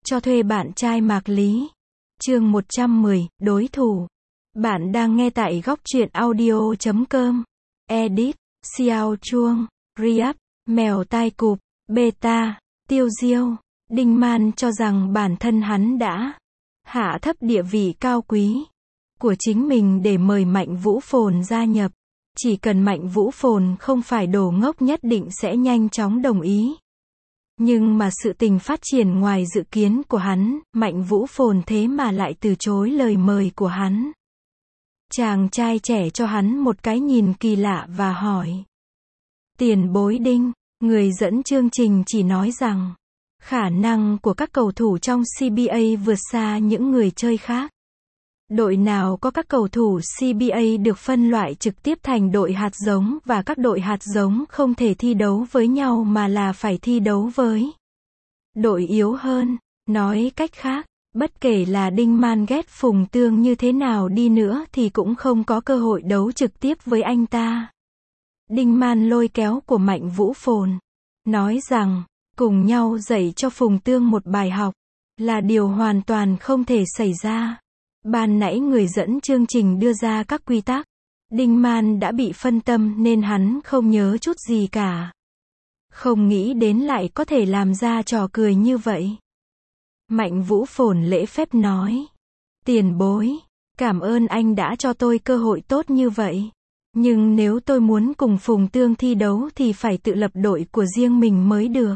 cho thuê bạn trai Mạc Lý. Chương 110, đối thủ. Bạn đang nghe tại góc truyện audio.com. Edit, Xiao Chuông, Riap, Mèo tai cụp, Beta, Tiêu Diêu. Đinh Man cho rằng bản thân hắn đã hạ thấp địa vị cao quý của chính mình để mời Mạnh Vũ Phồn gia nhập. Chỉ cần Mạnh Vũ Phồn không phải đồ ngốc nhất định sẽ nhanh chóng đồng ý. Nhưng mà sự tình phát triển ngoài dự kiến của hắn, Mạnh Vũ Phồn thế mà lại từ chối lời mời của hắn. Chàng trai trẻ cho hắn một cái nhìn kỳ lạ và hỏi. Tiền bối Đinh, người dẫn chương trình chỉ nói rằng, khả năng của các cầu thủ trong CBA vượt xa những người chơi khác. Đội nào có các cầu thủ CBA được phân loại trực tiếp thành đội hạt giống và các đội hạt giống không thể thi đấu với nhau mà là phải thi đấu với đội yếu hơn. Nói cách khác, bất kể là Đinh Man ghét Phùng Tương như thế nào đi nữa thì cũng không có cơ hội đấu trực tiếp với anh ta. Đinh Man lôi kéo của Mạnh Vũ Phồn, nói rằng, cùng nhau dạy cho Phùng Tương một bài học, là điều hoàn toàn không thể xảy ra. Ban nãy người dẫn chương trình đưa ra các quy tắc. Đinh Man đã bị phân tâm nên hắn không nhớ chút gì cả. Không nghĩ đến lại có thể làm ra trò cười như vậy. Mạnh Vũ Phồn lễ phép nói. Tiền bối, cảm ơn anh đã cho tôi cơ hội tốt như vậy. Nhưng nếu tôi muốn cùng Phùng Tương thi đấu thì phải tự lập đội của riêng mình mới được.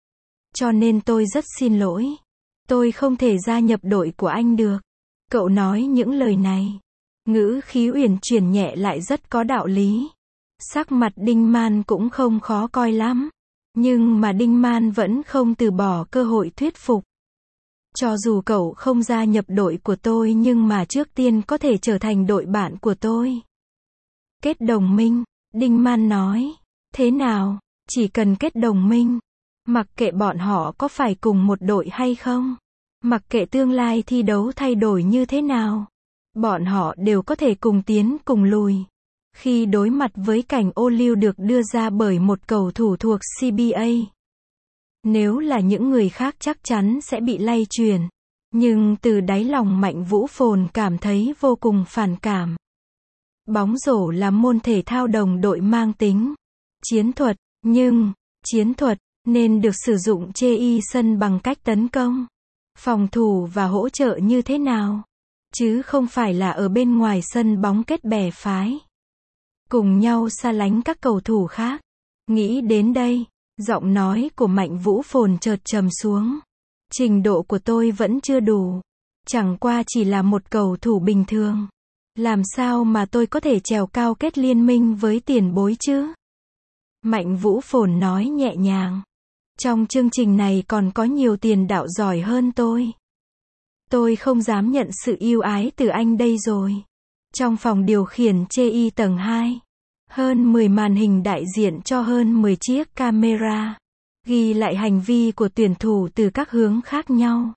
Cho nên tôi rất xin lỗi. Tôi không thể gia nhập đội của anh được. Cậu nói những lời này, ngữ khí uyển chuyển nhẹ lại rất có đạo lý. Sắc mặt Đinh Man cũng không khó coi lắm. Nhưng mà Đinh Man vẫn không từ bỏ cơ hội thuyết phục. Cho dù cậu không gia nhập đội của tôi nhưng mà trước tiên có thể trở thành đội bạn của tôi. Kết đồng minh, Đinh Man nói. Thế nào, chỉ cần kết đồng minh. Mặc kệ bọn họ có phải cùng một đội hay không. Mặc kệ tương lai thi đấu thay đổi như thế nào, bọn họ đều có thể cùng tiến cùng lùi. Khi đối mặt với cảnh ô liu được đưa ra bởi một cầu thủ thuộc CBA. Nếu là những người khác chắc chắn sẽ bị lay chuyển. Nhưng từ đáy lòng Mạnh Vũ Phồn cảm thấy vô cùng phản cảm. Bóng rổ là môn thể thao đồng đội mang tính chiến thuật, nhưng chiến thuật nên được sử dụng trên sân bằng cách tấn công, phòng thủ và hỗ trợ như thế nào, chứ không phải là ở bên ngoài sân bóng kết bè phái. Cùng nhau xa lánh các cầu thủ khác. Nghĩ đến đây, giọng nói của Mạnh Vũ Phồn chợt trầm xuống. Trình độ của tôi vẫn chưa đủ. Chẳng qua chỉ là một cầu thủ bình thường. Làm sao mà tôi có thể trèo cao kết liên minh với tiền bối chứ? Mạnh Vũ Phồn nói nhẹ nhàng. Trong chương trình này còn có nhiều tiền đạo giỏi hơn tôi. Tôi không dám nhận sự ưu ái từ anh đây rồi. Trong phòng điều khiển TI tầng 2, hơn 10 màn hình đại diện cho hơn 10 chiếc camera, ghi lại hành vi của tuyển thủ từ các hướng khác nhau.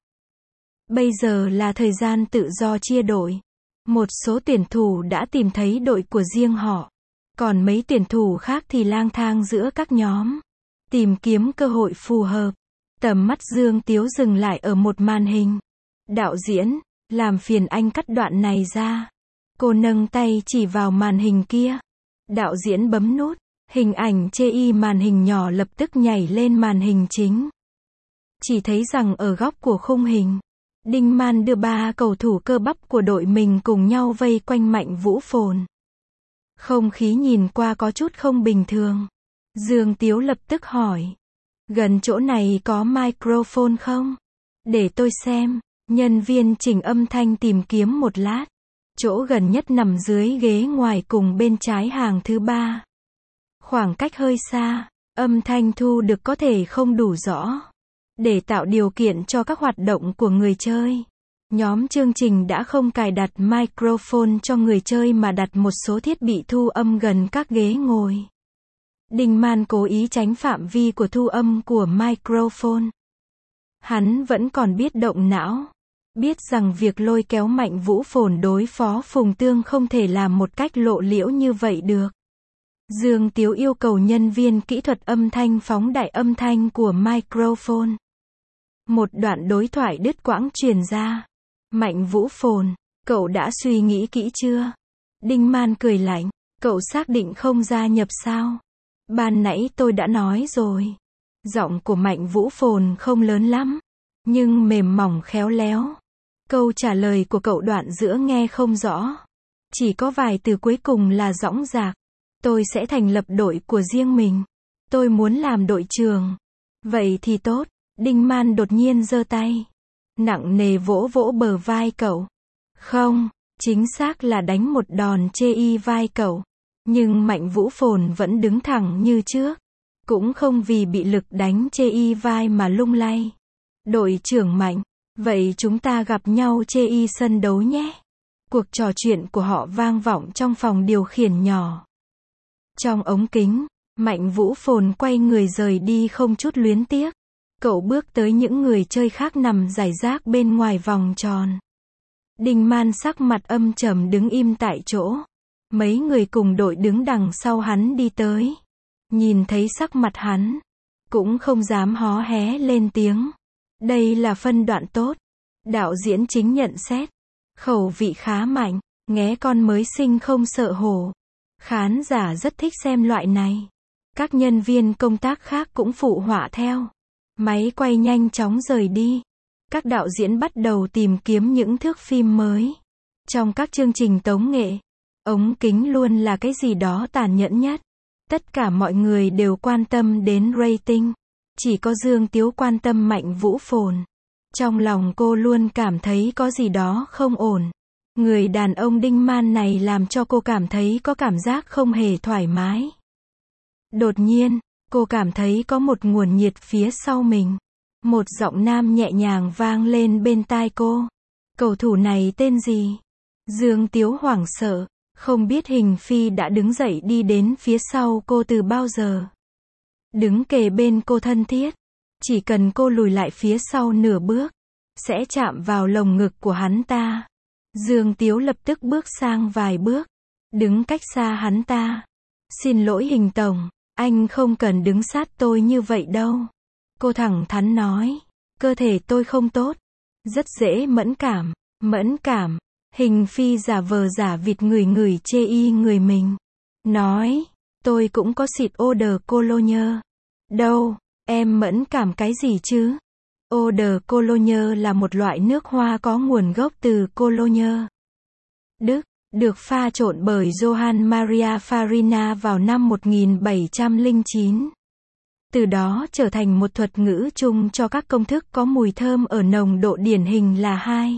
Bây giờ là thời gian tự do chia đội. Một số tuyển thủ đã tìm thấy đội của riêng họ. Còn mấy tuyển thủ khác thì lang thang giữa các nhóm, tìm kiếm cơ hội phù hợp. Tầm mắt Dương Tiếu dừng lại ở một màn hình. Đạo diễn, làm phiền anh cắt đoạn này ra. Cô nâng tay chỉ vào màn hình kia. Đạo diễn bấm nút. Hình ảnh trên màn hình nhỏ lập tức nhảy lên màn hình chính. Chỉ thấy rằng ở góc của khung hình, Đinh Man đưa 3 cầu thủ cơ bắp của đội mình cùng nhau vây quanh Mạnh Vũ Phồn. Không khí nhìn qua có chút không bình thường. Dương Tiếu lập tức hỏi. Gần chỗ này có microphone không? Để tôi xem. Nhân viên chỉnh âm thanh tìm kiếm một lát. Chỗ gần nhất nằm dưới ghế ngoài cùng bên trái hàng thứ 3. Khoảng cách hơi xa, âm thanh thu được có thể không đủ rõ. Để tạo điều kiện cho các hoạt động của người chơi, nhóm chương trình đã không cài đặt microphone cho người chơi mà đặt một số thiết bị thu âm gần các ghế ngồi. Đinh Man cố ý tránh phạm vi của thu âm của microphone. Hắn vẫn còn biết động não. Biết rằng việc lôi kéo Mạnh Vũ Phồn đối phó Phùng Tương không thể làm một cách lộ liễu như vậy được. Dương Tiếu yêu cầu nhân viên kỹ thuật âm thanh phóng đại âm thanh của microphone. Một đoạn đối thoại đứt quãng truyền ra. Mạnh Vũ phồn, cậu đã suy nghĩ kỹ chưa? Đinh Man cười lạnh, cậu xác định không gia nhập sao? Ban nãy tôi đã nói rồi. Giọng của Mạnh Vũ phồn không lớn lắm, nhưng mềm mỏng khéo léo. Câu trả lời của cậu đoạn giữa nghe không rõ. Chỉ có vài từ cuối cùng là dõng dạc. Tôi sẽ thành lập đội của riêng mình. Tôi muốn làm đội trưởng. Vậy thì tốt. Đinh Man đột nhiên giơ tay. Nặng nề vỗ vỗ bờ vai cậu. Không, chính xác là đánh một đòn chê y vai cậu. Nhưng Mạnh Vũ phồn vẫn đứng thẳng như trước. Cũng không vì bị lực đánh chê y vai mà lung lay. Đội trưởng Mạnh, vậy chúng ta gặp nhau chê y sân đấu nhé. Cuộc trò chuyện của họ vang vọng trong phòng điều khiển nhỏ. Trong ống kính, Mạnh Vũ phồn quay người rời đi không chút luyến tiếc. Cậu bước tới những người chơi khác nằm rải rác bên ngoài vòng tròn. Đinh Man sắc mặt âm trầm đứng im tại chỗ. Mấy người cùng đội đứng đằng sau hắn đi tới. Nhìn thấy sắc mặt hắn, cũng không dám hó hé lên tiếng. Đây là phân đoạn tốt. Đạo diễn chính nhận xét. Khẩu vị khá mạnh, nghé con mới sinh không sợ hổ. Khán giả rất thích xem loại này. Các nhân viên công tác khác cũng phụ họa theo. Máy quay nhanh chóng rời đi. Các đạo diễn bắt đầu tìm kiếm những thước phim mới. Trong các chương trình tống nghệ, ống kính luôn là cái gì đó tàn nhẫn nhất. Tất cả mọi người đều quan tâm đến rating. Chỉ có Dương Tiếu quan tâm Mạnh Vũ phồn. Trong lòng cô luôn cảm thấy có gì đó không ổn. Người đàn ông Đinh Man này làm cho cô cảm thấy có cảm giác không hề thoải mái. Đột nhiên, cô cảm thấy có một nguồn nhiệt phía sau mình. Một giọng nam nhẹ nhàng vang lên bên tai cô. Cầu thủ này tên gì? Dương Tiếu hoảng sợ, không biết Hình Phi đã đứng dậy đi đến phía sau cô từ bao giờ. Đứng kề bên cô thân thiết. Chỉ cần cô lùi lại phía sau nửa bước, sẽ chạm vào lồng ngực của hắn ta. Dương Tiếu lập tức bước sang vài bước, đứng cách xa hắn ta. Xin lỗi Hình tổng, anh không cần đứng sát tôi như vậy đâu. Cô thẳng thắn nói, cơ thể tôi không tốt, rất dễ mẫn cảm. Mẫn cảm. Hình Phi giả vờ giả vịt ngửi chê y người mình. Nói, tôi cũng có xịt eau de cologne. Đâu, em mẫn cảm cái gì chứ? Eau de cologne là một loại nước hoa có nguồn gốc từ Cologne, Đức, được pha trộn bởi Johann Maria Farina vào năm 1709. Từ đó trở thành một thuật ngữ chung cho các công thức có mùi thơm ở nồng độ điển hình là 2,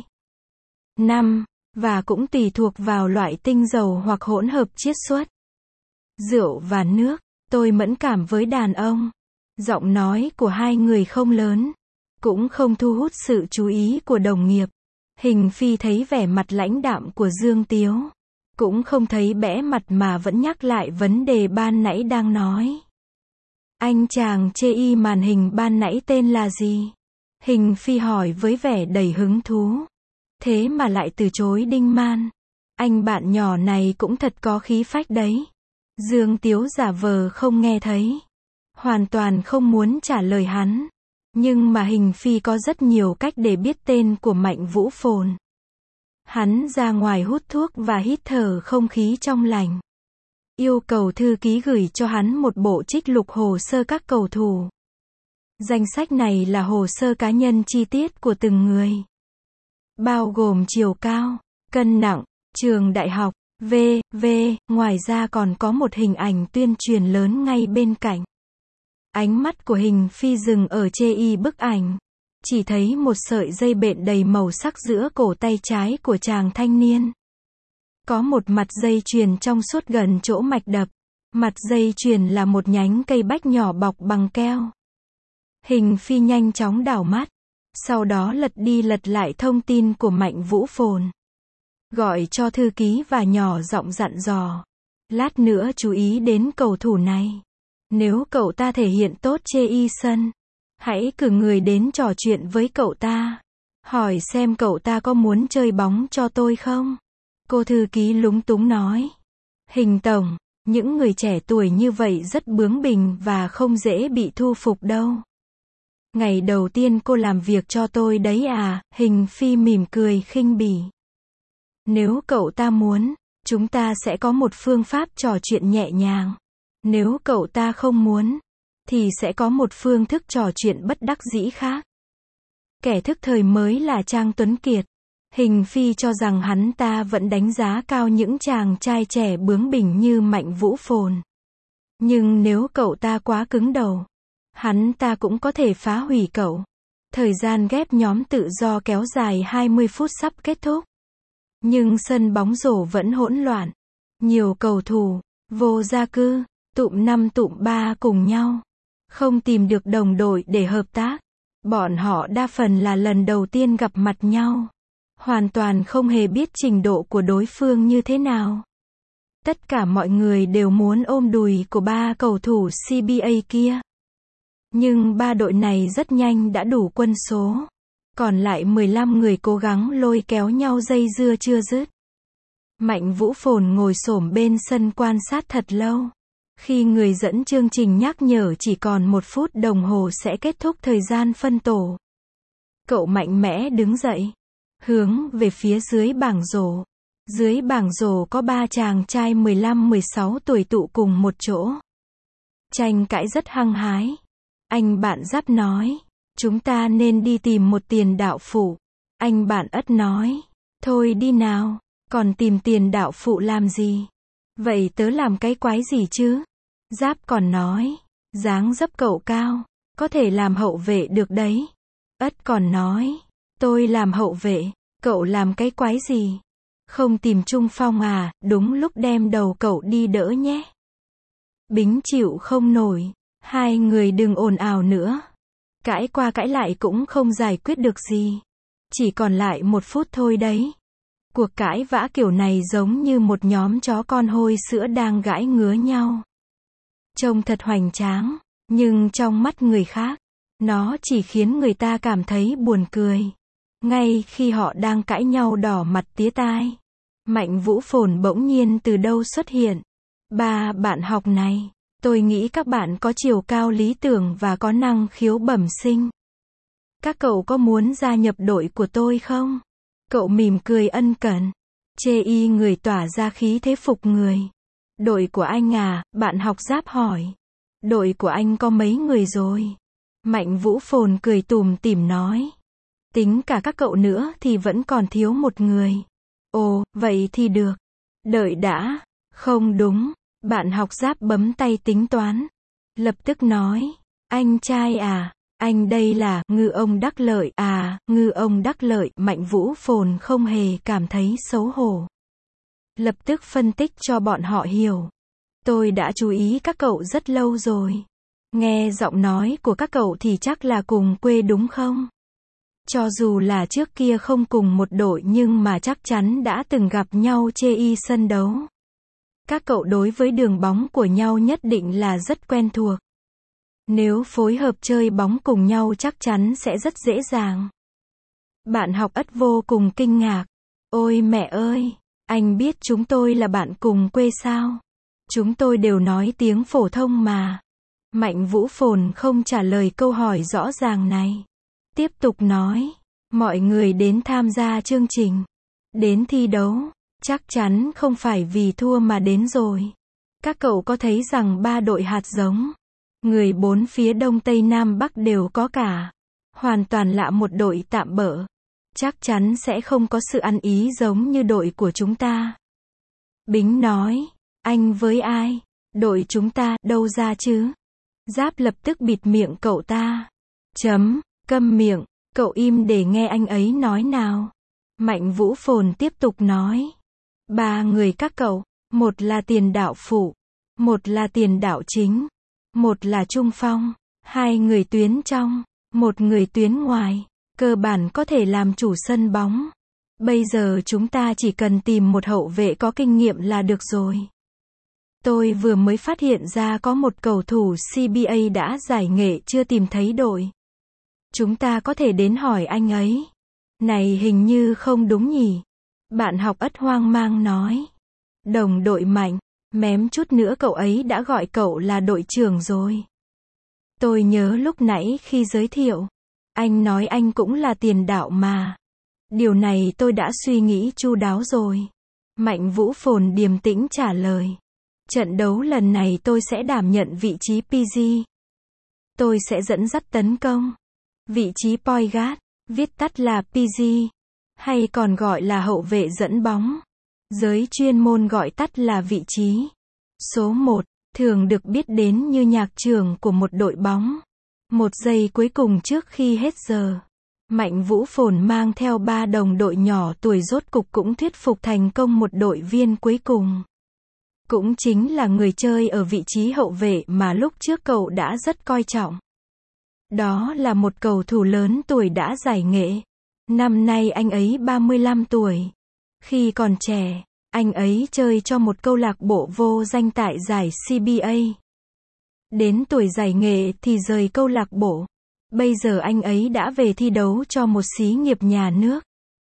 5, và cũng tùy thuộc vào loại tinh dầu hoặc hỗn hợp chiết xuất. Rượu và nước, tôi mẫn cảm với đàn ông. Giọng nói của hai người không lớn, cũng không thu hút sự chú ý của đồng nghiệp. Hình Phi thấy vẻ mặt lãnh đạm của Dương Tiếu, cũng không thấy bẽ mặt mà vẫn nhắc lại vấn đề ban nãy đang nói. Anh chàng chê y màn hình ban nãy tên là gì? Hình Phi hỏi với vẻ đầy hứng thú. Thế mà lại từ chối Đinh Man. Anh bạn nhỏ này cũng thật có khí phách đấy. Dương Tiếu giả vờ không nghe thấy. Hoàn toàn không muốn trả lời hắn. Nhưng mà Hình Phi có rất nhiều cách để biết tên của Mạnh Vũ phồn. Hắn ra ngoài hút thuốc và hít thở không khí trong lành. Yêu cầu thư ký gửi cho hắn một bộ trích lục hồ sơ các cầu thủ. Danh sách này là hồ sơ cá nhân chi tiết của từng người. Bao gồm chiều cao, cân nặng, trường đại học, v.v. Ngoài ra còn có một hình ảnh tuyên truyền lớn ngay bên cạnh. Ánh mắt của Hình Phi dừng ở chê y bức ảnh. Chỉ thấy một sợi dây bện đầy màu sắc giữa cổ tay trái của chàng thanh niên. Có một mặt dây chuyền trong suốt gần chỗ mạch đập. Mặt dây chuyền là một nhánh cây bách nhỏ bọc bằng keo. Hình Phi nhanh chóng đảo mắt. Sau đó lật đi lật lại thông tin của Mạnh Vũ phồn. Gọi cho thư ký và nhỏ giọng dặn dò. Lát nữa chú ý đến cầu thủ này. Nếu cậu ta thể hiện tốt chê y sân, hãy cử người đến trò chuyện với cậu ta. Hỏi xem cậu ta có muốn chơi bóng cho tôi không? Cô thư ký lúng túng nói. Hình tổng, những người trẻ tuổi như vậy rất bướng bỉnh và không dễ bị thu phục đâu. Ngày đầu tiên cô làm việc cho tôi đấy à, Hình Phi mỉm cười khinh bỉ. Nếu cậu ta muốn, chúng ta sẽ có một phương pháp trò chuyện nhẹ nhàng. Nếu cậu ta không muốn, thì sẽ có một phương thức trò chuyện bất đắc dĩ khác. Kẻ thức thời mới là Trang Tuấn Kiệt. Hình Phi cho rằng hắn ta vẫn đánh giá cao những chàng trai trẻ bướng bỉnh như Mạnh Vũ Phồn. Nhưng nếu cậu ta quá cứng đầu, hắn ta cũng có thể phá hủy cậu. Thời gian ghép nhóm tự do kéo dài 20 phút sắp kết thúc. Nhưng sân bóng rổ vẫn hỗn loạn. Nhiều cầu thủ, vô gia cư, tụm 5 tụm 3 cùng nhau. Không tìm được đồng đội để hợp tác. Bọn họ đa phần là lần đầu tiên gặp mặt nhau. Hoàn toàn không hề biết trình độ của đối phương như thế nào. Tất cả mọi người đều muốn ôm đùi của 3 cầu thủ CBA kia. Nhưng 3 đội này rất nhanh đã đủ quân số. Còn lại 15 người cố gắng lôi kéo nhau dây dưa chưa dứt. Mạnh Vũ Phồn ngồi xổm bên sân quan sát thật lâu. Khi người dẫn chương trình nhắc nhở chỉ còn 1 phút đồng hồ sẽ kết thúc thời gian phân tổ. Cậu mạnh mẽ đứng dậy, hướng về phía dưới bảng rổ. Dưới bảng rổ có 3 chàng trai 15-16 tuổi tụ cùng một chỗ. Tranh cãi rất hăng hái. Anh bạn Giáp nói, chúng ta nên đi tìm một tiền đạo phụ. Anh bạn Ất nói, thôi đi nào, còn tìm tiền đạo phụ làm gì? Vậy tớ làm cái quái gì chứ? Giáp còn nói, dáng dấp cậu cao, có thể làm hậu vệ được đấy. Ất còn nói, tôi làm hậu vệ, cậu làm cái quái gì? Không tìm trung phong à, đúng lúc đem đầu cậu đi đỡ nhé. Bính chịu không nổi, hai người đừng ồn ào nữa. Cãi qua cãi lại cũng không giải quyết được gì. Chỉ còn lại 1 phút thôi đấy. Cuộc cãi vã kiểu này giống như một nhóm chó con hôi sữa đang gãi ngứa nhau. Trông thật hoành tráng, nhưng trong mắt người khác, nó chỉ khiến người ta cảm thấy buồn cười. Ngay khi họ đang cãi nhau đỏ mặt tía tai, Mạnh Vũ Phồn bỗng nhiên từ đâu xuất hiện. 3 bạn học này, tôi nghĩ các bạn có chiều cao lý tưởng và có năng khiếu bẩm sinh. Các cậu có muốn gia nhập đội của tôi không? Cậu mỉm cười ân cần. Chê y người tỏa ra khí thế phục người. Đội của anh à, bạn học Giáp hỏi. Đội của anh có mấy người rồi? Mạnh Vũ Phồn cười tủm tỉm nói. Tính cả các cậu nữa thì vẫn còn thiếu 1 người. Ồ, vậy thì được. Đợi đã. Không đúng. Bạn học Giáp bấm tay tính toán. Lập tức nói. Anh trai à, anh đây là Ngư ông Đắc Lợi à, Ngư ông Đắc Lợi. Mạnh Vũ Phồn không hề cảm thấy xấu hổ. Lập tức phân tích cho bọn họ hiểu. Tôi đã chú ý các cậu rất lâu rồi. Nghe giọng nói của các cậu thì chắc là cùng quê đúng không? Cho dù là trước kia không cùng một đội nhưng mà chắc chắn đã từng gặp nhau chê y sân đấu. Các cậu đối với đường bóng của nhau nhất định là rất quen thuộc. Nếu phối hợp chơi bóng cùng nhau chắc chắn sẽ rất dễ dàng. Bạn học Ất vô cùng kinh ngạc. Ôi mẹ ơi, anh biết chúng tôi là bạn cùng quê sao? Chúng tôi đều nói tiếng phổ thông mà. Mạnh Vũ Phồn không trả lời câu hỏi rõ ràng này. Tiếp tục nói, mọi người đến tham gia chương trình, đến thi đấu, chắc chắn không phải vì thua mà đến rồi. Các cậu có thấy rằng 3 đội hạt giống, người 4 phía Đông Tây Nam Bắc đều có cả. Hoàn toàn lạ một đội tạm bợ. Chắc chắn sẽ không có sự ăn ý giống như đội của chúng ta. Bính nói, anh với ai? Đội chúng ta, đâu ra chứ? Giáp lập tức bịt miệng cậu ta. Câm miệng, cậu im để nghe anh ấy nói nào. Mạnh Vũ Phồn tiếp tục nói. 3 người các cậu, 1 là tiền đạo phụ, 1 là tiền đạo chính, 1 là trung phong, 2 người tuyến trong, 1 người tuyến ngoài, cơ bản có thể làm chủ sân bóng. Bây giờ chúng ta chỉ cần tìm một hậu vệ có kinh nghiệm là được rồi. Tôi vừa mới phát hiện ra có một cầu thủ CBA đã giải nghệ chưa tìm thấy đội. Chúng ta có thể đến hỏi anh ấy. Này hình như không đúng nhỉ? Bạn học Ất hoang mang nói. Đồng đội Mạnh, mém chút nữa cậu ấy đã gọi cậu là đội trưởng rồi. Tôi nhớ lúc nãy khi giới thiệu, anh nói anh cũng là tiền đạo mà. Điều này tôi đã suy nghĩ chu đáo rồi. Mạnh Vũ Phồn điềm tĩnh trả lời. Trận đấu lần này tôi sẽ đảm nhận vị trí PG. Tôi sẽ dẫn dắt tấn công. Vị trí point guard, viết tắt là PG, hay còn gọi là hậu vệ dẫn bóng. Giới chuyên môn gọi tắt là vị trí số 1, thường được biết đến như nhạc trưởng của một đội bóng. Một giây cuối cùng trước khi hết giờ, Mạnh Vũ Phồn mang theo 3 đồng đội nhỏ tuổi rốt cục cũng thuyết phục thành công một đội viên cuối cùng. Cũng chính là người chơi ở vị trí hậu vệ mà lúc trước cậu đã rất coi trọng. Đó là một cầu thủ lớn tuổi đã giải nghệ. Năm nay anh ấy 35 tuổi. Khi còn trẻ, anh ấy chơi cho một câu lạc bộ vô danh tại giải CBA. Đến tuổi giải nghệ thì rời câu lạc bộ. Bây giờ anh ấy đã về thi đấu cho một xí nghiệp nhà nước.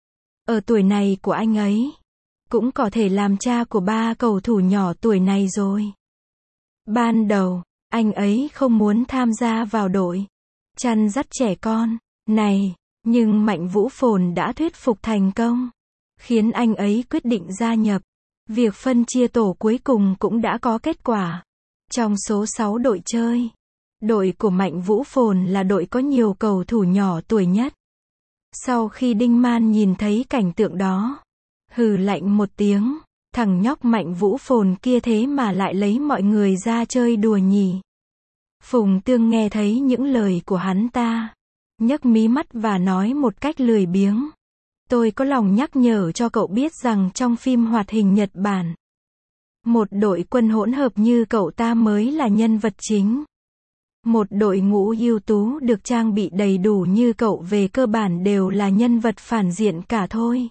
Ở tuổi này của anh ấy, cũng có thể làm cha của 3 cầu thủ nhỏ tuổi này rồi. Ban đầu, anh ấy không muốn tham gia vào đội chăn dắt trẻ con này, nhưng Mạnh Vũ Phồn đã thuyết phục thành công, khiến anh ấy quyết định gia nhập. Việc phân chia tổ cuối cùng cũng đã có kết quả. Trong số 6 đội chơi, đội của Mạnh Vũ Phồn là đội có nhiều cầu thủ nhỏ tuổi nhất. Sau khi Đinh Man nhìn thấy cảnh tượng đó, hừ lạnh một tiếng, thằng nhóc Mạnh Vũ Phồn kia thế mà lại lấy mọi người ra chơi đùa nhỉ. Phùng Tương nghe thấy những lời của hắn ta, nhấc mí mắt và nói một cách lười biếng. Tôi có lòng nhắc nhở cho cậu biết rằng trong phim hoạt hình Nhật Bản, một đội quân hỗn hợp như cậu ta mới là nhân vật chính. Một đội ngũ ưu tú được trang bị đầy đủ như cậu về cơ bản đều là nhân vật phản diện cả thôi.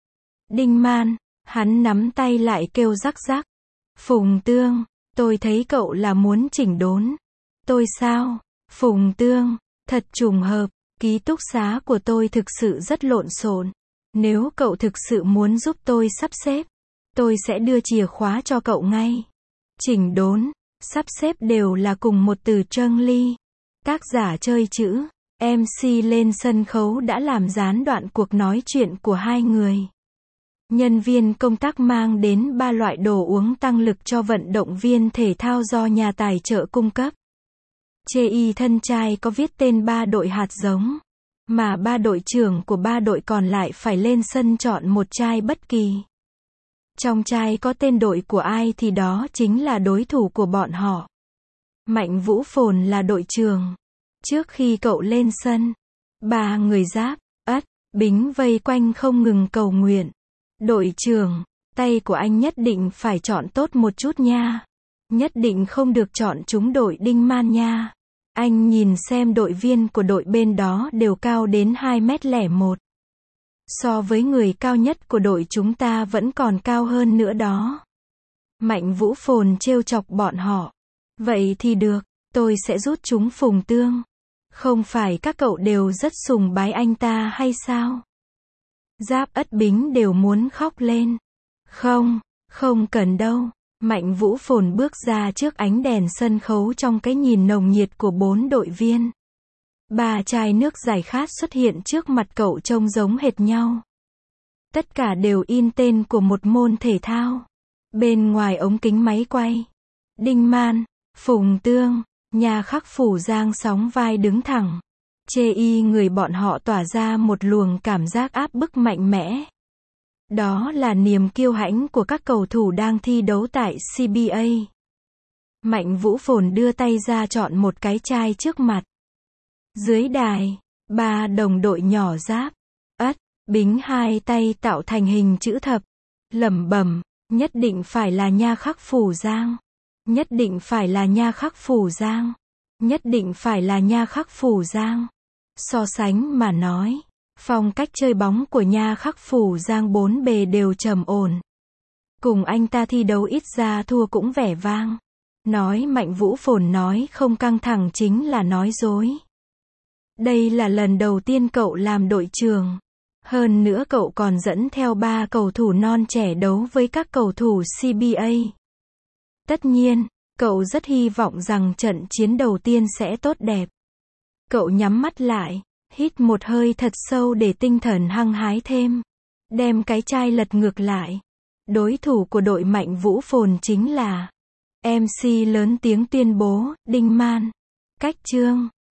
Đinh Man, hắn nắm tay lại kêu rắc rắc. Phùng Tương, tôi thấy cậu là muốn chỉnh đốn. Tôi sao? Phùng Tương, thật trùng hợp, ký túc xá của tôi thực sự rất lộn xộn. Nếu cậu thực sự muốn giúp tôi sắp xếp, tôi sẽ đưa chìa khóa cho cậu ngay. Chỉnh đốn, sắp xếp đều là cùng một từ Trâng Ly. Tác giả chơi chữ, MC lên sân khấu đã làm gián đoạn cuộc nói chuyện của hai người. Nhân viên công tác mang đến 3 loại đồ uống tăng lực cho vận động viên thể thao do nhà tài trợ cung cấp. Chê y thân chai có viết tên 3 đội hạt giống, mà 3 đội trưởng của 3 đội còn lại phải lên sân chọn một chai bất kỳ. Trong chai có tên đội của ai thì đó chính là đối thủ của bọn họ. Mạnh Vũ Phồn là đội trưởng. Trước khi cậu lên sân, 3 người Giáp, Ất, Bính vây quanh không ngừng cầu nguyện. Đội trưởng, tay của anh nhất định phải chọn tốt một chút nha. Nhất định không được chọn trúng đội Đinh Man nha. Anh nhìn xem đội viên của đội bên đó đều cao đến 2m01. So với người cao nhất của đội chúng ta vẫn còn cao hơn nữa đó. Mạnh Vũ Phồn trêu chọc bọn họ. Vậy thì được, tôi sẽ rút chúng Phùng Tương. Không phải các cậu đều rất sùng bái anh ta hay sao? Giáp Ất Bính đều muốn khóc lên. Không, không cần đâu. Mạnh Vũ Phồn bước ra trước ánh đèn sân khấu trong cái nhìn nồng nhiệt của 4 đội viên. 3 chai nước giải khát xuất hiện trước mặt cậu trông giống hệt nhau. Tất cả đều in tên của một môn thể thao. Bên ngoài ống kính máy quay, Đinh Man, Phùng Tương, Nha Khắc Phủ Giang sóng vai đứng thẳng. Chê y người bọn họ tỏa ra một luồng cảm giác áp bức mạnh mẽ. Đó là niềm kiêu hãnh của các cầu thủ đang thi đấu tại CBA. Mạnh Vũ Phồn đưa tay ra chọn một cái chai trước mặt. Dưới đài, 3 đồng đội nhỏ Giáp, Ất, Bính hai tay tạo thành hình chữ thập, lẩm bẩm, nhất định phải là Nha Khắc Phủ Giang. Nhất định phải là Nha Khắc Phủ Giang. Nhất định phải là Nha Khắc Phủ Giang. So sánh mà nói, phong cách chơi bóng của Nha Khắc Phủ Giang 4 bề đều trầm ổn. Cùng anh ta thi đấu ít ra thua cũng vẻ vang. Nói Mạnh Vũ Phồn nói không căng thẳng chính là nói dối. Đây là lần đầu tiên cậu làm đội trưởng. Hơn nữa cậu còn dẫn theo 3 cầu thủ non trẻ đấu với các cầu thủ CBA. Tất nhiên, Cậu rất hy vọng rằng trận chiến đầu tiên sẽ tốt đẹp. Cậu nhắm mắt lại, hít một hơi thật sâu để tinh thần hăng hái thêm. Đem cái chai lật ngược lại. Đối thủ của đội Mạnh Vũ Phồn chính là MC lớn tiếng tuyên bố, Đinh Man. Cách chương